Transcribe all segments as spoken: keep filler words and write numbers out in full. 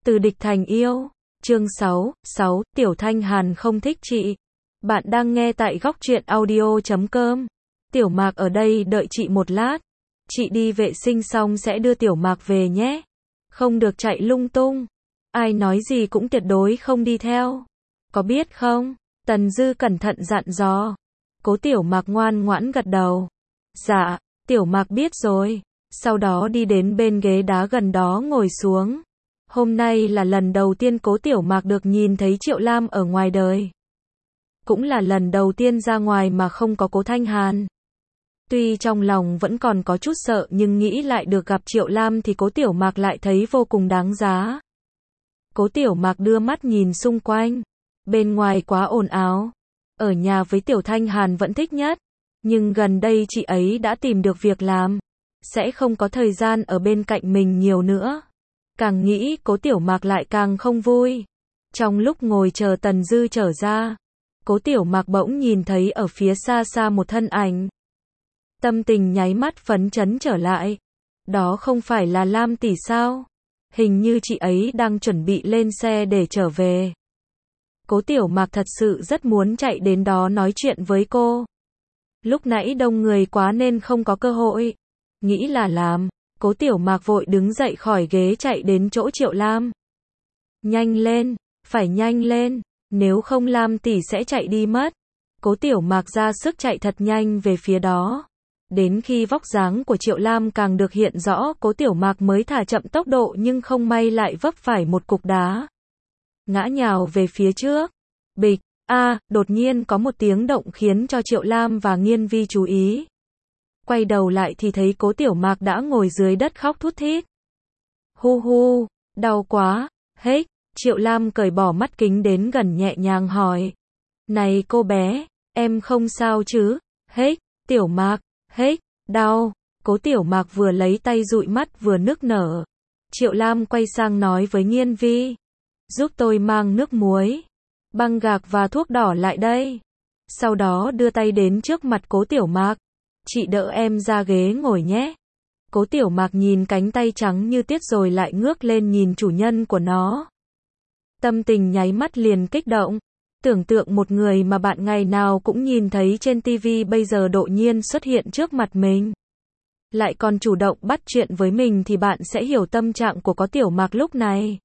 Từ địch thành yêu. Chương sáu, sáu, Tiểu Thanh Hàn không thích chị. Bạn đang nghe tại góc truyện audio chấm com. Tiểu Mạc ở đây đợi chị một lát. Chị đi vệ sinh xong sẽ đưa Tiểu Mạc về nhé. Không được chạy lung tung. Ai nói gì cũng tuyệt đối không đi theo. Có biết không? Tần Dư cẩn thận dặn dò. Cố Tiểu Mạc ngoan ngoãn gật đầu. Dạ, Tiểu Mạc biết rồi. Sau đó đi đến bên ghế đá gần đó ngồi xuống. Hôm nay là lần đầu tiên Cố Tiểu Mạc được nhìn thấy Triệu Lam ở ngoài đời. Cũng là lần đầu tiên ra ngoài mà không có Cố Thanh Hàn. Tuy trong lòng vẫn còn có chút sợ nhưng nghĩ lại được gặp Triệu Lam thì Cố Tiểu Mạc lại thấy vô cùng đáng giá. Cố Tiểu Mạc đưa mắt nhìn xung quanh. Bên ngoài quá ồn ào. Ở nhà với Tiểu Thanh Hàn vẫn thích nhất. Nhưng gần đây chị ấy đã tìm được việc làm. Sẽ không có thời gian ở bên cạnh mình nhiều nữa. Càng nghĩ Cố Tiểu Mạc lại càng không vui. Trong lúc ngồi chờ Tần Dư trở ra, Cố Tiểu Mạc bỗng nhìn thấy ở phía xa xa một thân ảnh. Tâm tình nháy mắt phấn chấn trở lại. Đó không phải là Lam tỷ sao? Hình như chị ấy đang chuẩn bị lên xe để trở về. Cố Tiểu Mạc thật sự rất muốn chạy đến đó nói chuyện với cô. Lúc nãy đông người quá nên không có cơ hội. Nghĩ là làm, Cố Tiểu Mạc vội đứng dậy khỏi ghế chạy đến chỗ Triệu Lam. Nhanh lên, phải nhanh lên, nếu không Lam tỷ sẽ chạy đi mất. Cố Tiểu Mạc ra sức chạy thật nhanh về phía đó. Đến khi vóc dáng của Triệu Lam càng được hiện rõ, Cố Tiểu Mạc mới thả chậm tốc độ nhưng không may lại vấp phải một cục đá. Ngã nhào về phía trước. Bịch, a, đột nhiên có một tiếng động khiến cho Triệu Lam và Nghiên Vi chú ý. Quay đầu lại thì thấy Cố Tiểu Mạc đã ngồi dưới đất khóc thút thít. Hu hu, đau quá, hếch, Triệu Lam cởi bỏ mắt kính đến gần nhẹ nhàng hỏi. Này cô bé, em không sao chứ? Hếch, Tiểu Mạc, hếch, đau. Cố Tiểu Mạc vừa lấy tay dụi mắt vừa nức nở. Triệu Lam quay sang nói với Nghiên Vi. Giúp tôi mang nước muối, băng gạc và thuốc đỏ lại đây. Sau đó đưa tay đến trước mặt Cố Tiểu Mạc. Chị đỡ em ra ghế ngồi nhé. Cố Tiểu Mạc nhìn cánh tay trắng như tuyết rồi lại ngước lên nhìn chủ nhân của nó. Tâm tình nháy mắt liền kích động. Tưởng tượng một người mà bạn ngày nào cũng nhìn thấy trên tivi bây giờ đột nhiên xuất hiện trước mặt mình. Lại còn chủ động bắt chuyện với mình thì bạn sẽ hiểu tâm trạng của Cố Tiểu Mạc lúc này.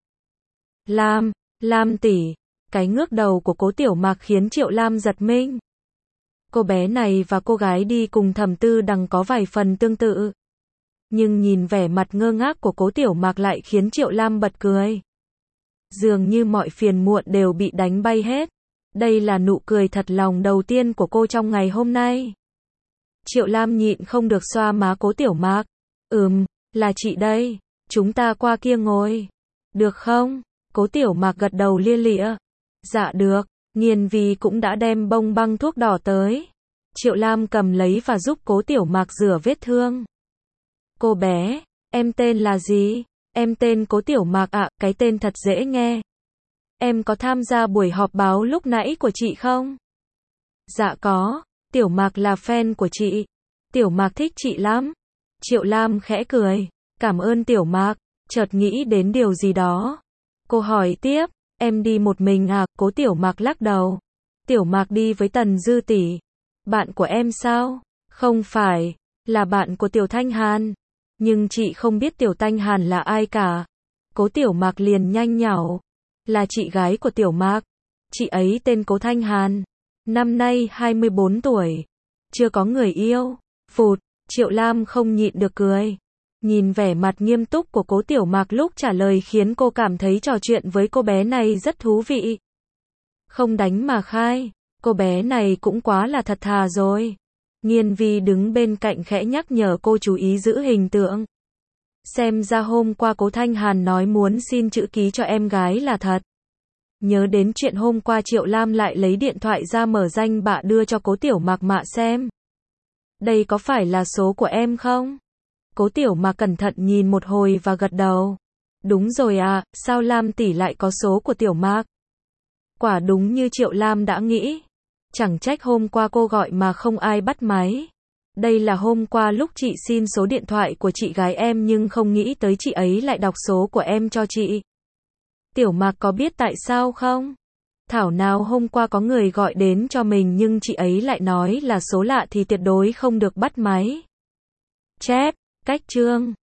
Lam, Lam tỷ. Cái ngước đầu của Cố Tiểu Mạc khiến Triệu Lam giật mình. Cô bé này và cô gái đi cùng Thẩm Tư Đằng có vài phần tương tự. Nhưng nhìn vẻ mặt ngơ ngác của Cố Tiểu Mạc lại khiến Triệu Lam bật cười. Dường như mọi phiền muộn đều bị đánh bay hết. Đây là nụ cười thật lòng đầu tiên của cô trong ngày hôm nay. Triệu Lam nhịn không được xoa má Cố Tiểu Mạc. Ừm, là chị đây, chúng ta qua kia ngồi. Được không? Cố Tiểu Mạc gật đầu lia lịa. Dạ được. Nghiên Vi cũng đã đem bông băng thuốc đỏ tới. Triệu Lam cầm lấy và giúp Cố Tiểu Mạc rửa vết thương. Cô bé, em tên là gì? Em tên Cố Tiểu Mạc ạ, cái tên thật dễ nghe. Em có tham gia buổi họp báo lúc nãy của chị không? Dạ có, Tiểu Mạc là fan của chị. Tiểu Mạc thích chị lắm. Triệu Lam khẽ cười. Cảm ơn Tiểu Mạc, chợt nghĩ đến điều gì đó. Cô hỏi tiếp. Em đi một mình à? Cố Tiểu Mạc lắc đầu. Tiểu Mạc đi với Tần Dư tỷ. Bạn của em sao? Không phải, là bạn của Tiểu Thanh Hàn. Nhưng chị không biết Tiểu Thanh Hàn là ai cả. Cố Tiểu Mạc liền nhanh nhảu. Là chị gái của Tiểu Mạc. Chị ấy tên Cố Thanh Hàn. Năm nay hai mươi bốn tuổi. Chưa có người yêu. Phụt, Triệu Lam không nhịn được cười. Nhìn vẻ mặt nghiêm túc của Cố Tiểu Mạc lúc trả lời khiến cô cảm thấy trò chuyện với cô bé này rất thú vị. Không đánh mà khai, cô bé này cũng quá là thật thà rồi. Nghiên Vi đứng bên cạnh khẽ nhắc nhở cô chú ý giữ hình tượng. Xem ra hôm qua Cố Thanh Hàn nói muốn xin chữ ký cho em gái là thật. Nhớ đến chuyện hôm qua Triệu Lam lại lấy điện thoại ra mở danh bạ đưa cho Cố Tiểu Mạc mạ xem. Đây có phải là số của em không? Cố Tiểu Mạc cẩn thận nhìn một hồi và gật đầu. Đúng rồi à, sao Lam tỷ lại có số của Tiểu Mạc? Quả đúng như Triệu Lam đã nghĩ. Chẳng trách hôm qua cô gọi mà không ai bắt máy. Đây là hôm qua lúc chị xin số điện thoại của chị gái em nhưng không nghĩ tới chị ấy lại đọc số của em cho chị. Tiểu Mạc có biết tại sao không? Thảo nào hôm qua có người gọi đến cho mình nhưng chị ấy lại nói là số lạ thì tuyệt đối không được bắt máy. Chép, cách chương.